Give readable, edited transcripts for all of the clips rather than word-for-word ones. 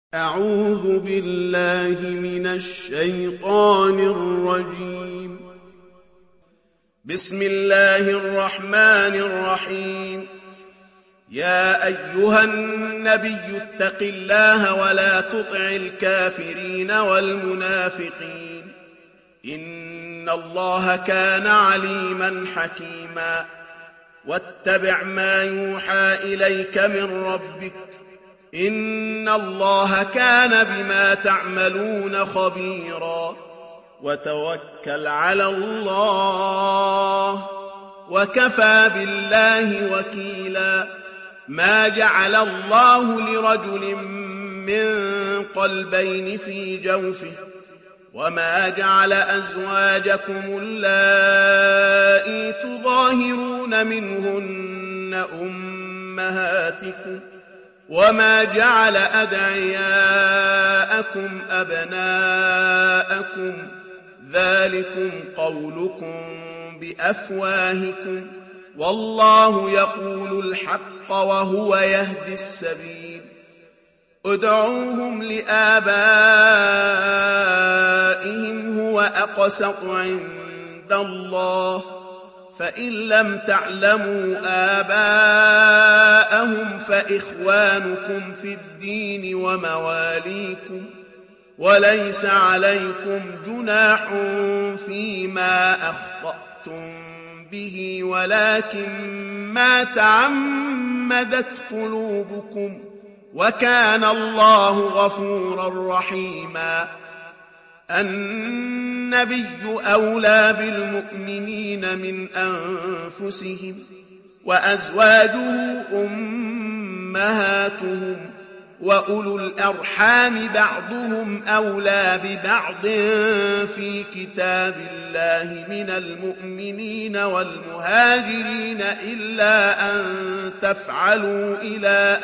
أعوذ بالله من الشيطان الرجيم. بسم الله الرحمن الرحيم. يا أيها النبي اتق الله ولا تطع الكافرين والمنافقين إن الله كان عليما حكيما. واتبع ما يوحى إليك من ربك إن الله كان بما تعملون خبيرا. وتوكل على الله وكفى بالله وكيلا. ما جعل الله لرجل من قلبين في جوفه وما جعل أزواجكم اللائي تظاهرون منهن أمهاتكم وما جعل أدعياءكم أبناءكم ذلكم قولكم بأفواهكم والله يقول الحق وهو يهدي السبيل. ادعوهم لآبائهم هو أقسط عند الله فإن لم تعلموا آباءهم فإخوانكم في الدين ومواليكم وليس عليكم جناح فيما أخطأتم به ولكن ما تعمدت قلوبكم وكان الله غفورا رحيما. النبي أولى بالمؤمنين من أنفسهم وأزواجه أمهاتهم وأولو الأرحام بعضهم أولى ببعض في كتاب الله من المؤمنين والمهاجرين إلا أن تفعلوا إلى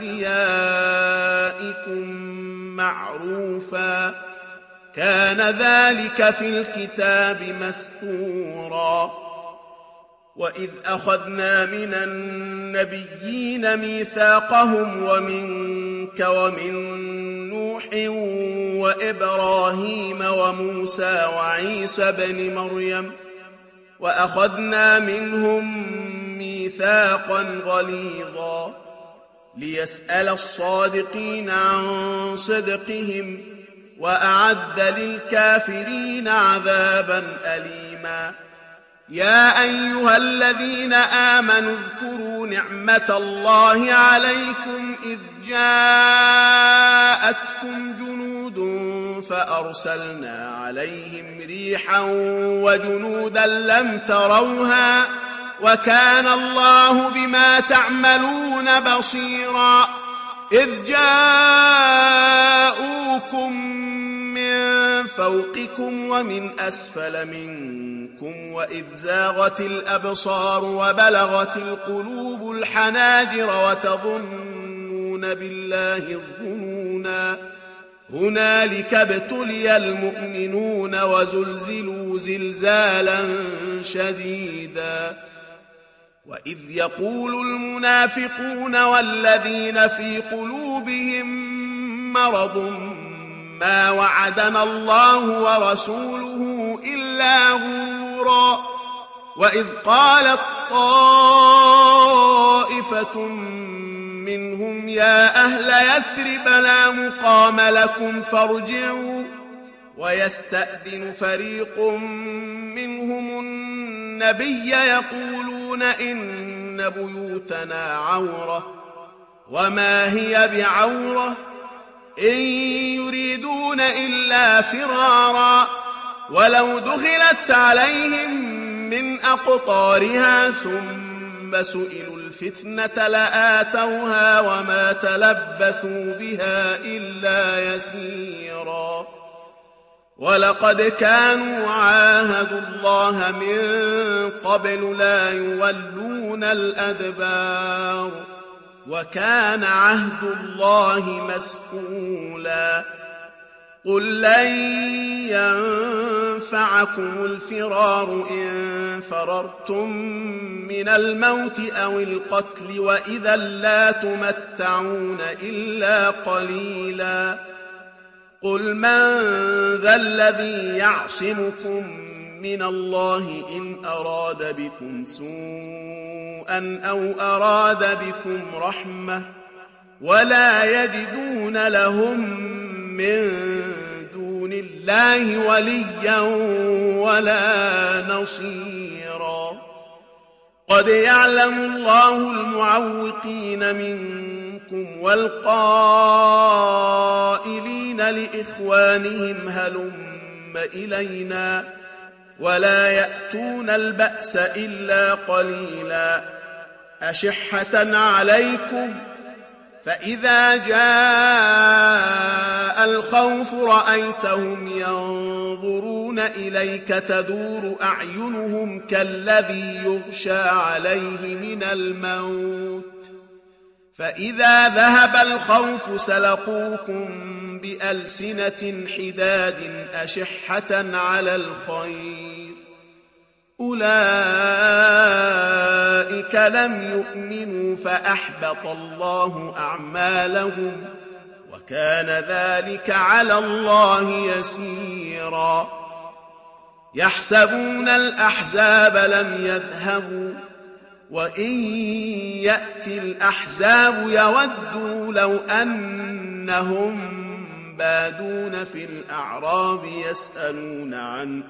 أوليائكم معروفا كان ذلك في الكتاب مسطورا. وإذ أخذنا من النبيين ميثاقهم ومنك ومن نوح وإبراهيم وموسى وعيسى بن مريم وأخذنا منهم ميثاقا غليظا ليسأل الصادقين عن صدقهم وأعد للكافرين عذابا أليما. يا أيها الذين آمنوا اذكروا نعمة الله عليكم إذ جاءتكم جنود فأرسلنا عليهم ريحا وجنودا لم تروها وكان الله بما تعملون بصيرا. إذ جاءوكم من فوقكم ومن أسفل منكم وإذ زاغت الأبصار وبلغت القلوب الحناجر وتظنون بالله الظنونا. هنالك ابتلي المؤمنون وزلزلوا زلزالا شديدا. وإذ يقول المنافقون والذين في قلوبهم مرض ما وعدنا الله ورسوله إلا غرورا. وإذ قالت طائفة منهم يا أهل يثرب لا مقام لكم فارجعوا ويستأذن فريق منهم النبي يقولون إن بيوتنا عورة وما هي بعورة إن يريدون إلا فرارا. ولو دخلت عليهم من أقطارها ثم سئلوا الفتنة لآتوها وما تلبثوا بها إلا يسيرا. ولقد كانوا عاهدوا الله من قبل لا يولون الأدبار وكان عهد الله مسئولا. قل لن ينفعكم الفرار إن فررتم من الموت أو القتل وإذا لا تمتعون إلا قليلا قل من ذا الذي يعصمكم من الله إن أراد بكم سوءا أو أراد بكم رحمة ولا يجدون لهم من دون الله وليا ولا نصيرا قد يعلم الله المعوقين منكم والقائلين لإخوانهم هلم إلينا ولا يأتون البأس إلا قليلا أشحة عليكم فإذا جاء الخوف رأيتهم ينظرون إليك تدور أعينهم كالذي يغشى عليه من الموت فإذا ذهب الخوف سلقوكم بألسنة حداد أشحة على الخير أولئك لم يؤمنوا فأحبط الله أعمالهم وكان ذلك على الله يسيرا يحسبون الأحزاب لم يذهبوا وإن يأتي الأحزاب يودوا لو أنهم بادون في الأعراب يسألون عن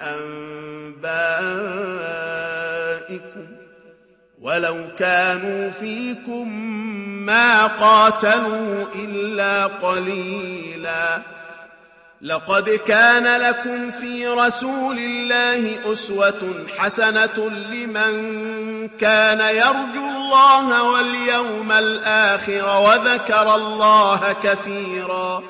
أنبائكم ولو كانوا فيكم ما قاتلوا إلا قليلا لقد كان لكم في رسول الله أسوة حسنة لمن كان يرجو الله واليوم الآخر وذكر الله كثيرا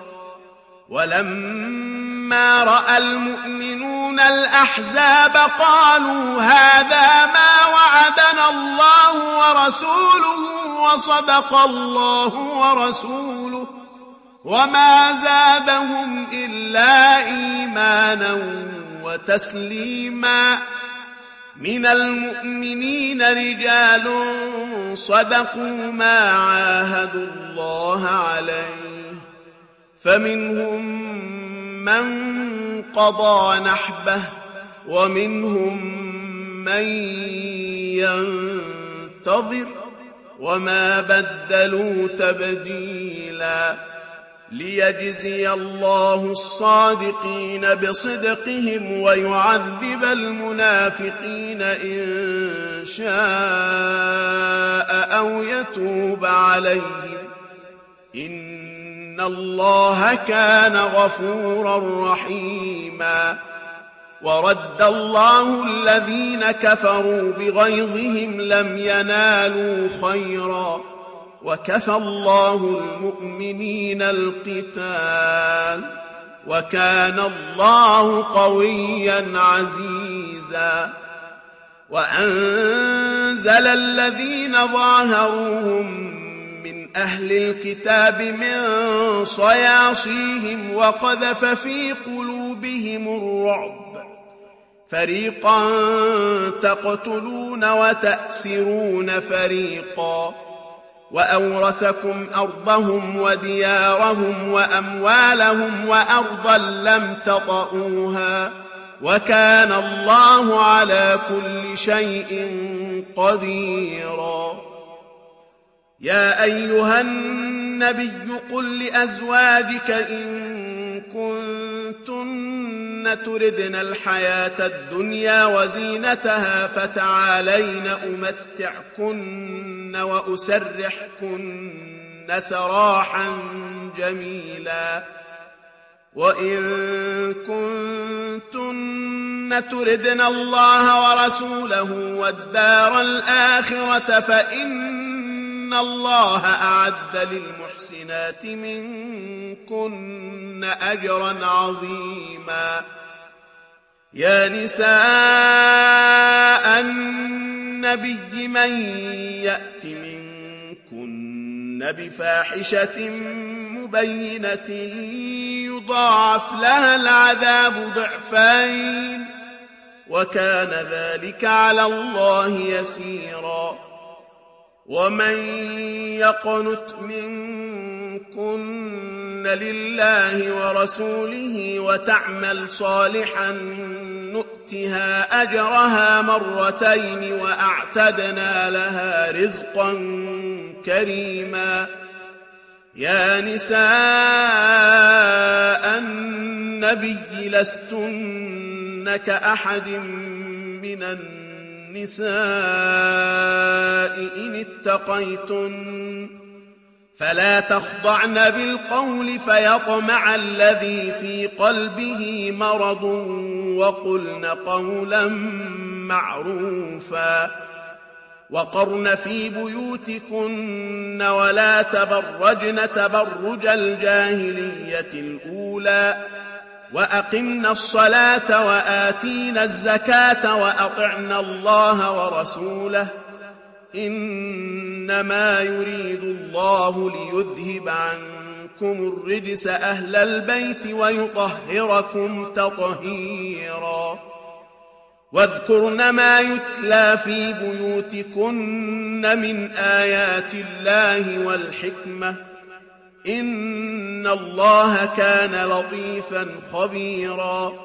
ولما رأى المؤمنون الأحزاب قالوا هذا ما وعدنا الله ورسوله وصدق الله ورسوله وما زادهم إلا إيمانا وتسليما من المؤمنين رجال صدقوا ما عاهدوا الله عليه فمنهم من قضى نحبه ومنهم من ينتظر وما بدلوا تبديلا ليجزي الله الصادقين بصدقهم ويعذب المنافقين إن شاء أو يتوب عليهم إن الله كان غفورا رحيما ورد الله الذين كفروا بغيظهم لم ينالوا خيرا وكفى الله المؤمنين القتال وكان الله قويا عزيزا وأنزل الذين ظاهروهم من أهل الكتاب من صياصيهم وقذف في قلوبهم الرعب فريقا تقتلون وتأسرون فريقا وأورثكم أرضهم وديارهم وأموالهم وأرضا لم تطئوها وكان الله على كل شيء قديرا يا أيها النبي قل لأزواجك إن كنتن تردن الحياة الدنيا وزينتها فتعالين أمتعكن وأسرحكن سراحا جميلا وإن كنتن تردن الله ورسوله والدار الآخرة فإن الله أعد للمحسنات منكن أجرا عظيما يا نساء النبي من يأت منكن بفاحشة مبينة يضاعف لها العذاب ضعفين وكان ذلك على الله يسيرا. ومن يقنت منكن لله ورسوله وتعمل صالحا نؤتها أجرها مرتين وأعتدنا لها رزقا كريما. يا نساء النبي لستن كأحد من النساء إن اتقيتن فلا تخضعن بالقول فيطمع الذي في قلبه مرض وقلن قولا معروفا. وقرن في بيوتكن ولا تبرجن تبرج الجاهلية الأولى وأقمنا الصلاة وآتينا الزكاة وأطعنا الله ورسوله إنما يريد الله ليذهب عنكم الرجس أهل البيت ويطهركم تطهيرا. واذكرن ما يتلى في بيوتكن من آيات الله والحكمة إن الله كان لطيفا خبيرا.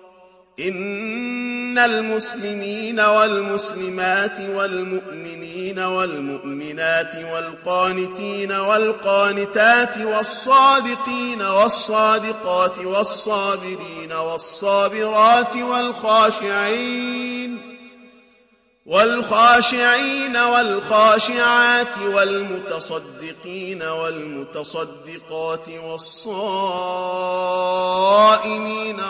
إن المسلمين والمسلمات والمؤمنين والمؤمنات والقانتين والقانتات والصادقين والصادقات والصابرين والصابرات والخاشعين والخاشعات والمتصدقين والمتصدقات والصائمين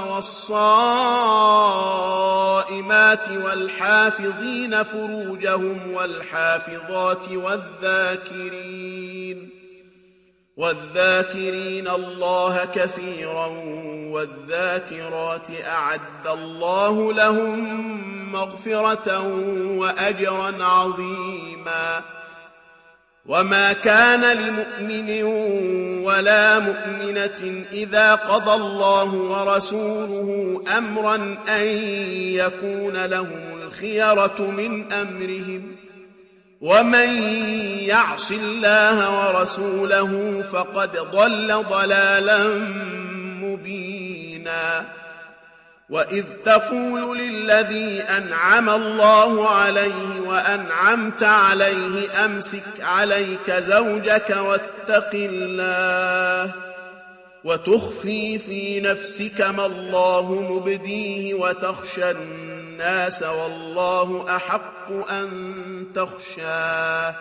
والصائمات والحافظين فروجهم والحافظات والذاكرين الله كثيرا والذاكرات أعد الله لهم مغفرة وأجرا عظيما. وما كان لمؤمن ولا مؤمنة إذا قضى الله ورسوله أمرا أن يكون لهم الخيرة من أمرهم ومن يعص الله ورسوله فقد ضل ضلالا مبينا. وإذ تقول للذي أنعم الله عليه وأنعمت عليه أمسك عليك زوجك واتق الله وتخفي في نفسك ما الله مبديه وتخشى الناس والله أحق أن تخشاه.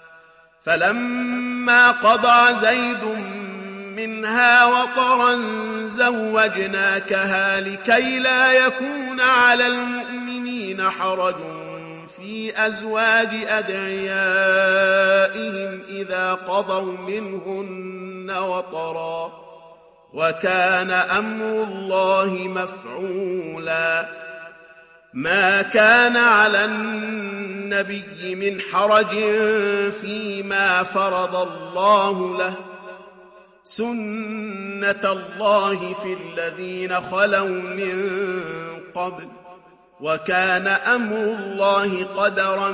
فلما قضى زيد منها وطرا زوجناكها لكي لا يكون على المؤمنين حرج في أزواج أدعيائهم إذا قضوا منهن وطرا وكان أمر الله مفعولا. ما كان على النبي من حرج فيما فرض الله له سنة الله في الذين خلوا من قبل وكان أمر الله قدرا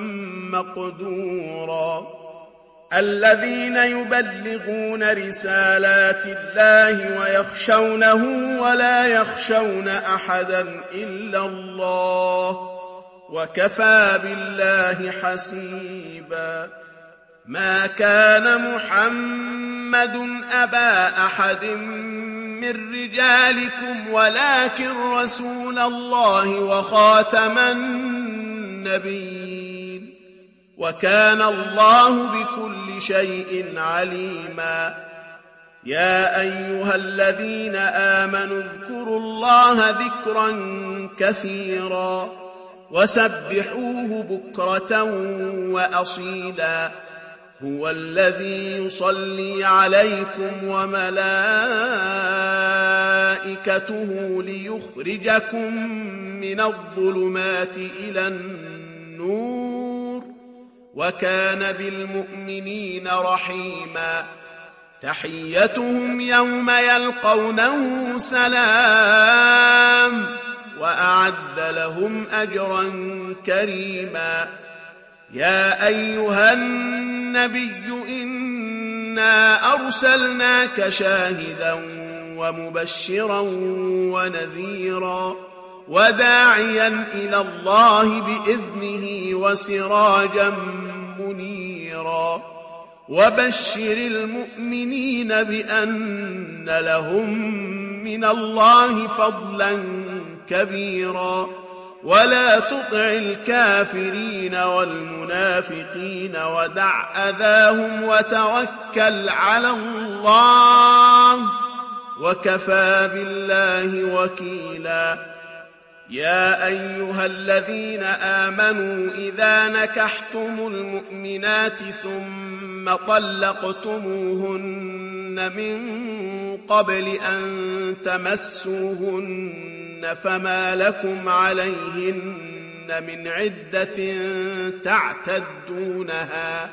مقدورا. الذين يبلغون رسالات الله ويخشونه ولا يخشون أحدا إلا الله وكفى بالله حسيبا. ما كان محمد أبا أحد من رجالكم ولكن رسول الله وخاتم النبيين وكان الله بكل شيء عليما. يا أيها الذين آمنوا اذكروا الله ذكرا كثيرا وسبحوه بكرة وأصيلا. هو الذي يصلي عليكم وملائكته ليخرجكم من الظلمات إلى النور وكان بالمؤمنين رحيما. تحيتهم يوم يلقونه سلام وأعد لهم أجرا كريما. يا أيها النبي إنا أرسلناك شاهدا ومبشرا ونذيرا وداعيا إلى الله بإذنه وسراجا منيرا وبشر المؤمنين بأن لهم من الله فضلا كبيرا ولا تطع الكافرين والمنافقين ودع أذاهم وتوكل على الله وكفى بالله وكيلا. يا أيها الذين آمنوا إذا نكحتم المؤمنات ثم طلقتموهن من قبل أن تمسوهن فما لكم عليهن من عدة تعتدونها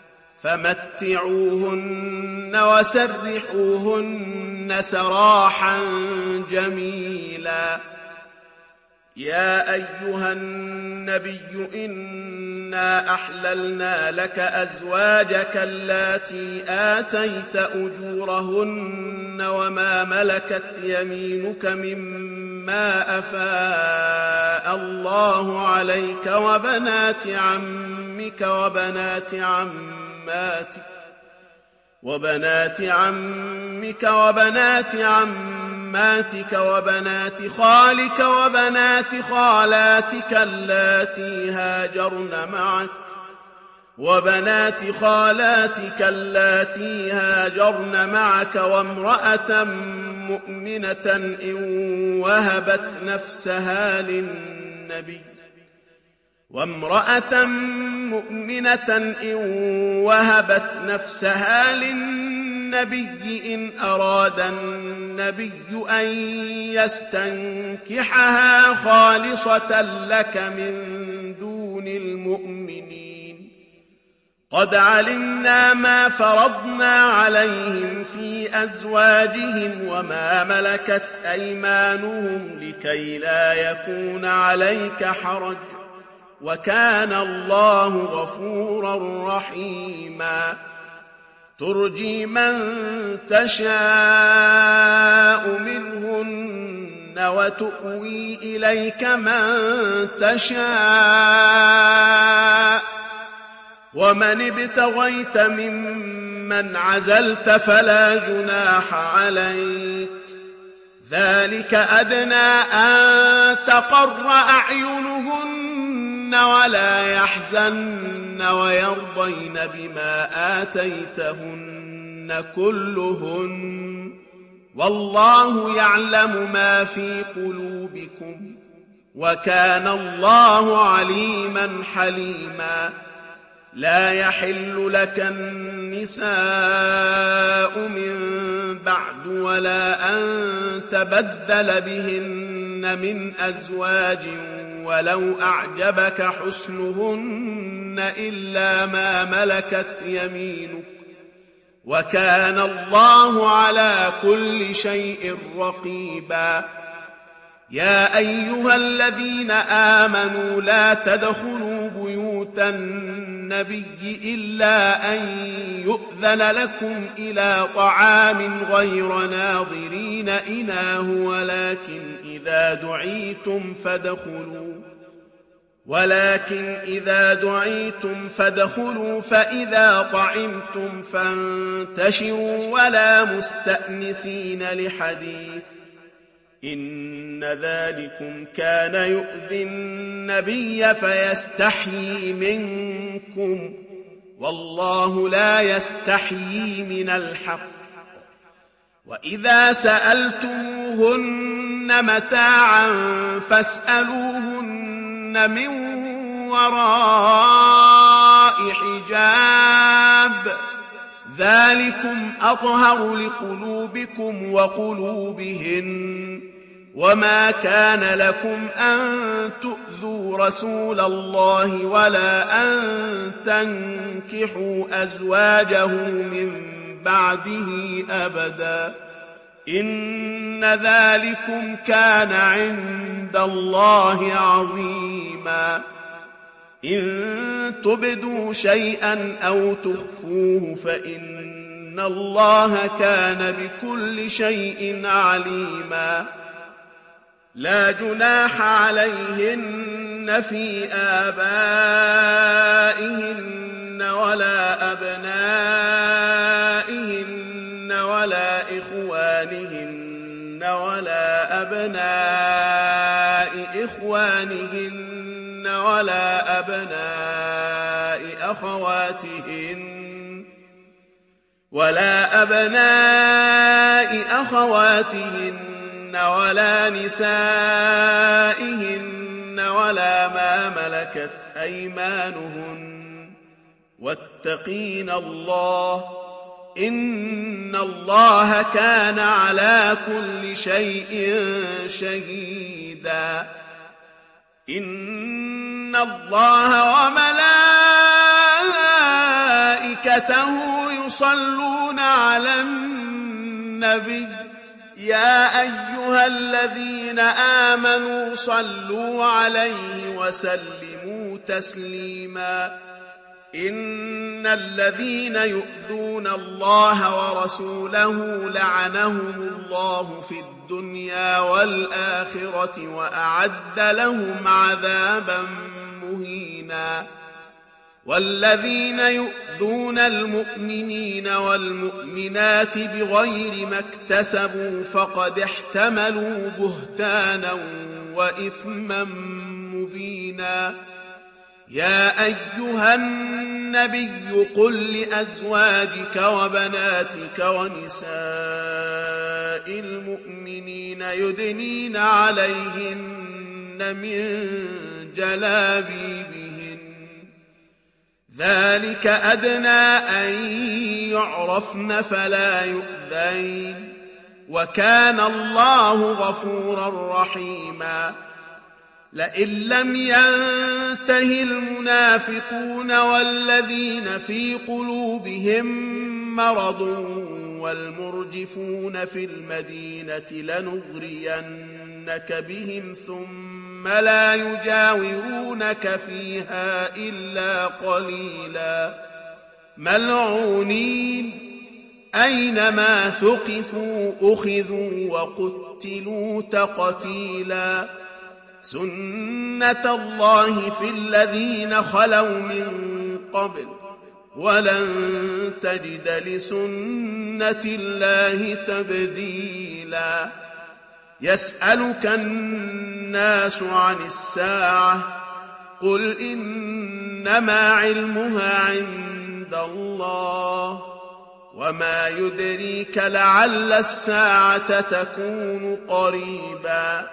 فمتعوهن وسرحوهن سراحا جميلا. يا أيها النبي إنا أحللنا لك أزواجك اللاتي آتيت أجورهن وما ملكت يمينك مما أفاء الله عليك وبنات عمك وبنات عماتك وبنات خالك وبنات خالاتك اللاتي هاجرن معك وامرأة مؤمنة إن وهبت نفسها للنبي إن أراد النبي أن يستنكحها خالصة لك من دون المؤمنين. قد علمنا ما فرضنا عليهم في أزواجهم وما ملكت أيمانهم لكي لا يكون عليك حرج وكان الله غفورا رحيما. ترجي من تشاء منهن وتؤوي إليك من تشاء ومن ابتغيت ممن عزلت فلا جناح عليك ذلك أدنى أن تقر أعينهن ولا يحزن ويرضين بما آتيتهن كلهن والله يعلم ما في قلوبكم وكان الله عليما حليما. لا يحل لك النساء من بعد ولا أن تبدل بهن من أزواج ولو أعجبك حسنهن إلا ما ملكت يمينك وكان الله على كل شيء رقيبا. يا أيها الذين آمنوا لا تدخلوا بيوت النبي إلا أن يؤذن لكم إلى طعام غير ناظرين إناه ولكن إذا دعيتم فادخلوا فإذا طعمتم فانتشروا ولا مستأنسين لحديث إن ذلكم كان يؤذي النبي فيستحيي منكم والله لا يستحيي من الحق. وإذا سألتموهن متاعا فاسألوهن من وراء حجاب ذلكم أطهر لقلوبكم وقلوبهن وما كان لكم أن تؤذوا رسول الله ولا أن تنكحوا أزواجه من بعده أبدا إن ذلكم كان عند الله عظيما إن تبدوا شيئا أو تخفوه فإن الله كان بكل شيء عليما لا جناح عليهن في آبائهن ولا أبنائهن ولا إخوانهن ولا أبناء إخوانهن ولا أبناء أخواتهن ولا نسائهن ولا ما ملكت أيمانهن واتقين الله إن الله كان على كل شيء شهيدا إن الله وملائكته يصلون على النبي يا أيها الذين آمنوا صلوا عليه وسلموا تسليما إن الذين يؤذون الله ورسوله لعنهم الله في الدنيا والآخرة وأعد لهم عذابا مهينا والذين يؤذون المؤمنين والمؤمنات بغير ما اكتسبوا فقد احتملوا بهتانا وإثما مبينا يا أيها النبي قل لأزواجك وبناتك ونساء المؤمنين يدنين عليهن من جلابيبهن ذلك أدنى أن يعرفن فلا يؤذين وكان الله غفورا رحيما لئن لم ينته المنافقون والذين في قلوبهم مرض والمرجفون في المدينة لنغرينك بهم ثم لا يجاورونك فيها إلا قليلا ملعونين أينما ثقفوا أخذوا وقتلوا تقتيلا سنة الله في الذين خلوا من قبل ولن تجد لسنة الله تبديلا يسألك الناس عن الساعة قل إنما علمها عند الله وما يدريك لعل الساعة تكون قريبا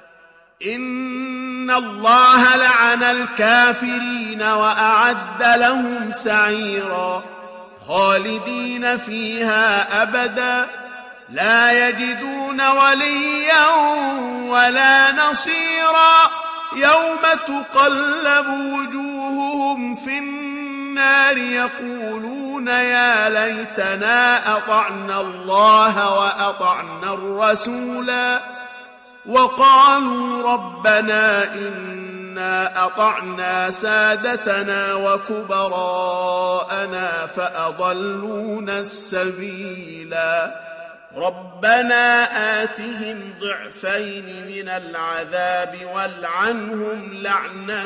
إن الله لعن الكافرين وأعد لهم سعيرا خالدين فيها أبدا لا يجدون وليا ولا نصيرا يوم تقلب وجوههم في النار يقولون يا ليتنا أطعنا الله وأطعنا الرسولا وقالوا ربنا إنا أطعنا سادتنا وكبراءنا فأضلونا السبيلا ربنا آتهم ضعفين من العذاب والعنهم لعنا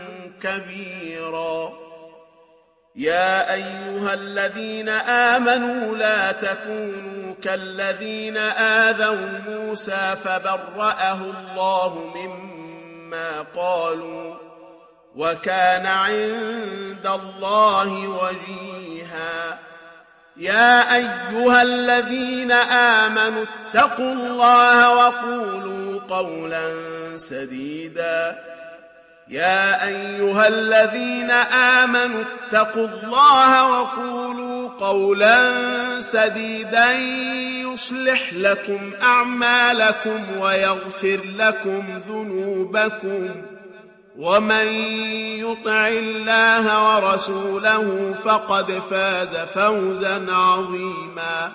كبيرا يا أيها الذين آمنوا لا تكونوا كالذين آذوا موسى فبرأه الله مما قالوا وكان عند الله وجيها يا أيها الذين آمنوا اتقوا الله وقولوا قولا سديدا يا أيها الذين آمنوا اتقوا الله وقولوا قولا سديدا يصلح لكم أعمالكم ويغفر لكم ذنوبكم ومن يطع الله ورسوله فقد فاز فوزا عظيما.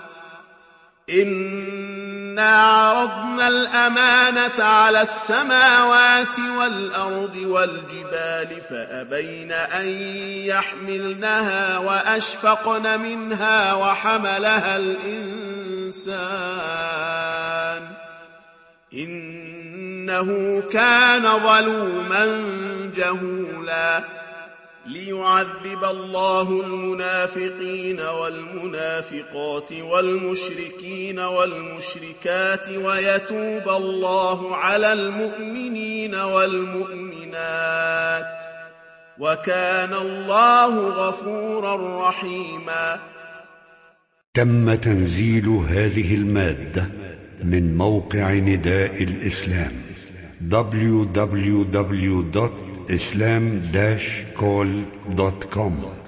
إنا عرضنا الأمانة على السماوات والأرض والجبال فأبين أن يحملنها وأشفقن منها وحملها الإنسان إنه كان ظلوما جهولا. ليعذب الله المنافقين والمنافقات والمشركين والمشركات ويتوب الله على المؤمنين والمؤمنات وكان الله غفورا رحيما. تم تنزيل هذه المادة من موقع نداء الإسلام www.islam-call.com